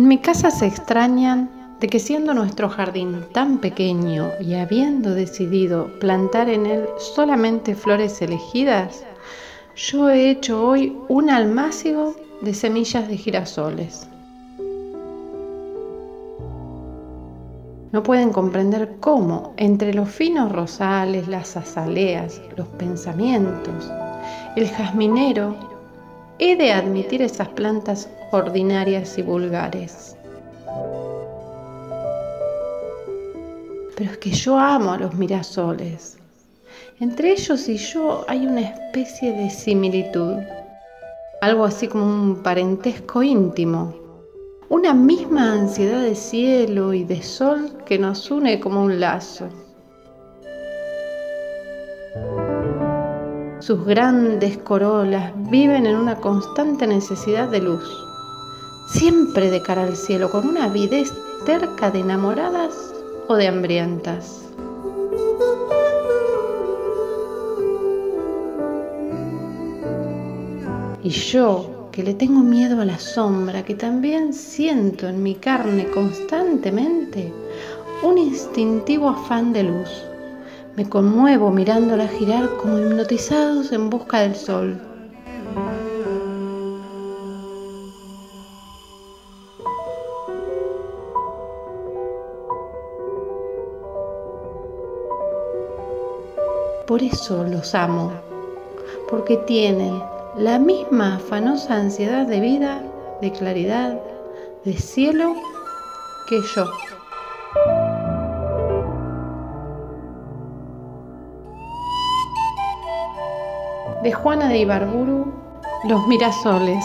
En mi casa se extrañan de que siendo nuestro jardín tan pequeño y habiendo decidido plantar en él solamente flores elegidas, yo he hecho hoy un almácigo de semillas de girasoles. No pueden comprender cómo, entre los finos rosales, las azaleas, los pensamientos, el jazminero, he de admitir esas plantas ordinarias y vulgares. Pero es que yo amo a los mirasoles. Entre ellos y yo hay una especie de similitud, algo así como un parentesco íntimo, una misma ansiedad de cielo y de sol que nos une como un lazo. Sus grandes corolas viven en una constante necesidad de luz, siempre de cara al cielo, con una avidez terca de enamoradas o de hambrientas. Y yo, que le tengo miedo a la sombra, que también siento en mi carne constantemente un instintivo afán de luz, me conmuevo mirándola girar como hipnotizados en busca del sol. Por eso los amo, porque tienen la misma afanosa ansiedad de vida, de claridad, de cielo que yo. De Juana de Ibarburu, Los Mirasoles.